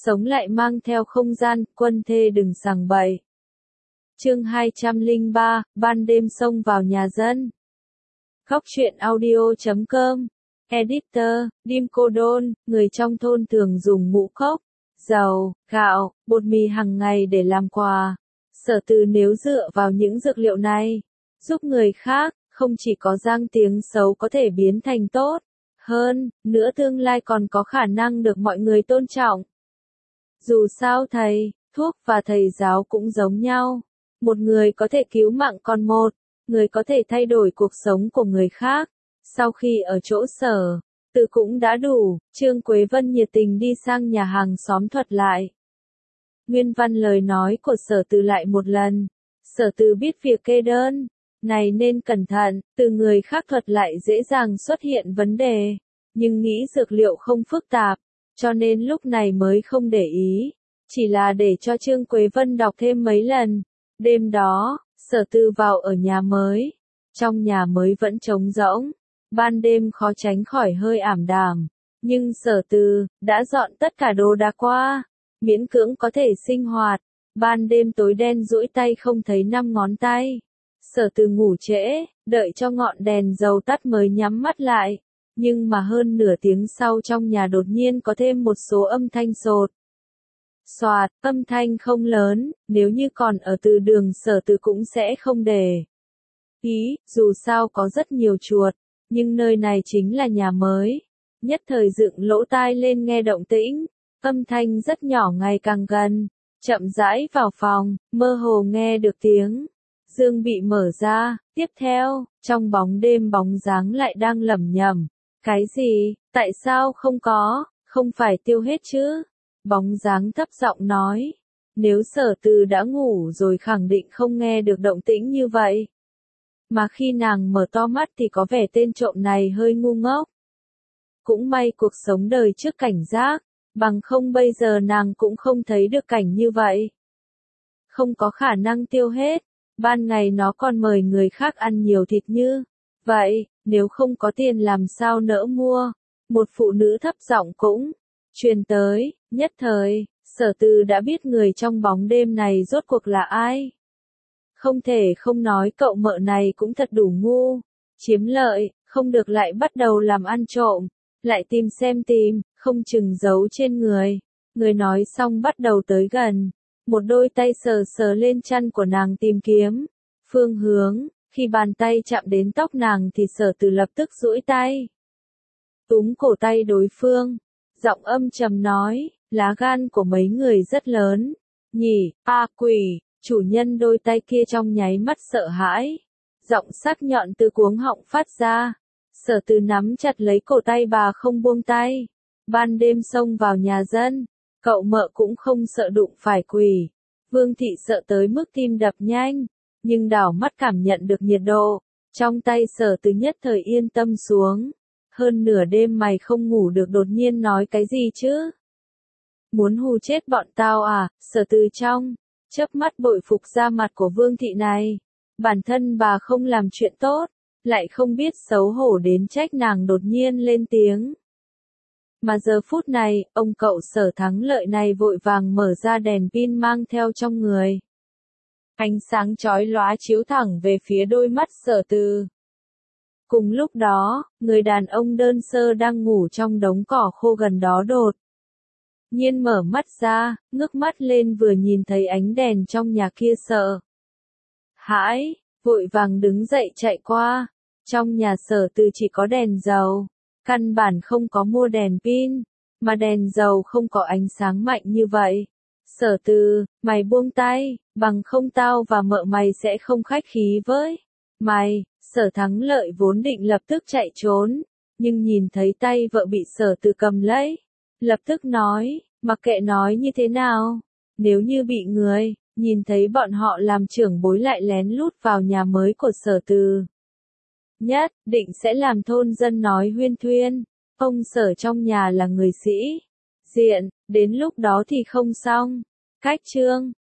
sống lại mang theo không gian, quân thê đừng sằng bậy. Chương 203, ban đêm xông vào nhà dân. Góc truyện audio.com. Editor, Dim Cô Đôn, người trong thôn thường dùng ngũ cốc, dầu, gạo, bột mì hàng ngày để làm quà. Sở Từ nếu dựa vào những dược liệu này, giúp người khác, không chỉ có danh tiếng xấu có thể biến thành tốt, hơn nữa tương lai còn có khả năng được mọi người tôn trọng. Dù sao thầy, thuốc và thầy giáo cũng giống nhau. Một người có thể cứu mạng còn một người có thể thay đổi cuộc sống của người khác. Sau khi ở chỗ Sở Từ cũng đã đủ, Trương Quế Vân nhiệt tình đi sang nhà hàng xóm thuật lại nguyên văn lời nói của Sở Từ lại một lần. Sở Từ biết việc kê đơn này nên cẩn thận, từ người khác thuật lại dễ dàng xuất hiện vấn đề, nhưng nghĩ dược liệu không phức tạp, cho nên lúc này mới không để ý, chỉ là để cho Trương Quế Vân đọc thêm mấy lần. Đêm đó, Sở Từ vào ở nhà mới, trong nhà mới vẫn trống rỗng, ban đêm khó tránh khỏi hơi ảm đạm, nhưng Sở Từ đã dọn tất cả đồ đạc qua, miễn cưỡng có thể sinh hoạt. Ban đêm tối đen duỗi tay không thấy 5 ngón tay. Sở Từ ngủ trễ, đợi cho ngọn đèn dầu tắt mới nhắm mắt lại, nhưng mà hơn nửa tiếng sau trong nhà đột nhiên có thêm một số âm thanh sột soạt, âm thanh không lớn, nếu như còn ở từ đường Sở Từ cũng sẽ không để ý, dù sao có rất nhiều chuột, nhưng nơi này chính là nhà mới. Nhất thời dựng lỗ tai lên nghe động tĩnh, âm thanh rất nhỏ ngày càng gần, chậm rãi vào phòng, mơ hồ nghe được tiếng dương bị mở ra, tiếp theo, trong bóng đêm bóng dáng lại đang lẩm nhẩm, cái gì, tại sao không phải tiêu hết chứ? Bóng dáng thấp giọng nói, nếu Sở Từ đã ngủ rồi khẳng định không nghe được động tĩnh như vậy. Mà khi nàng mở to mắt thì có vẻ tên trộm này hơi ngu ngốc. Cũng may cuộc sống đời trước cảnh giác, bằng không bây giờ nàng cũng không thấy được cảnh như vậy. Không có khả năng tiêu hết, ban ngày nó còn mời người khác ăn nhiều thịt như vậy, nếu không có tiền làm sao nỡ mua. Một phụ nữ thấp giọng cũng truyền tới, nhất thời, Sở Từ đã biết người trong bóng đêm này rốt cuộc là ai. Không thể không nói cậu mợ này cũng thật đủ ngu, chiếm lợi, không được lại bắt đầu làm ăn trộm, lại tìm, không chừng giấu trên người. Người nói xong bắt đầu tới gần, một đôi tay sờ sờ lên chăn của nàng tìm kiếm phương hướng, khi bàn tay chạm đến tóc nàng thì Sở Từ lập tức duỗi tay túm cổ tay đối phương, giọng âm trầm nói, lá gan của mấy người rất lớn, nhỉ, quỷ. Chủ nhân đôi tay kia trong nháy mắt sợ hãi, giọng sắc nhọn từ cuống họng phát ra. Sở Từ nắm chặt lấy cổ tay bà không buông tay. Ban đêm xông vào nhà dân, cậu mợ cũng không sợ đụng phải quỷ. Vương thị sợ tới mức tim đập nhanh, nhưng đảo mắt cảm nhận được nhiệt độ, trong tay Sở Từ nhất thời yên tâm xuống. Hơn nửa đêm mày không ngủ được đột nhiên nói cái gì chứ? Muốn hù chết bọn tao à? Sở Từ trong chớp mắt bội phục ra mặt của Vương thị này. Bản thân bà không làm chuyện tốt, lại không biết xấu hổ đến trách nàng đột nhiên lên tiếng. Mà giờ phút này, ông cậu Sở Thắng Lợi này vội vàng mở ra đèn pin mang theo trong người. Ánh sáng chói lóa chiếu thẳng về phía đôi mắt Sở Từ. Cùng lúc đó, người đàn ông đơn sơ đang ngủ trong đống cỏ khô gần đó đột nhiên mở mắt ra, ngước mắt lên vừa nhìn thấy ánh đèn trong nhà kia sợ hãi, vội vàng đứng dậy chạy qua. Trong nhà Sở Từ chỉ có đèn dầu, căn bản không có mua đèn pin, mà đèn dầu không có ánh sáng mạnh như vậy. Sở Từ, mày buông tay, bằng không tao và mợ mày sẽ không khách khí với mày. Sở Thắng Lợi vốn định lập tức chạy trốn, nhưng nhìn thấy tay vợ bị Sở Từ cầm lấy, lập tức nói, mặc kệ nói như thế nào, nếu như bị người nhìn thấy bọn họ làm trưởng bối lại lén lút vào nhà mới của Sở Từ, nhất định sẽ làm thôn dân nói huyên thuyên, ông Sở trong nhà là người sĩ diện, đến lúc đó thì không xong. Cách chương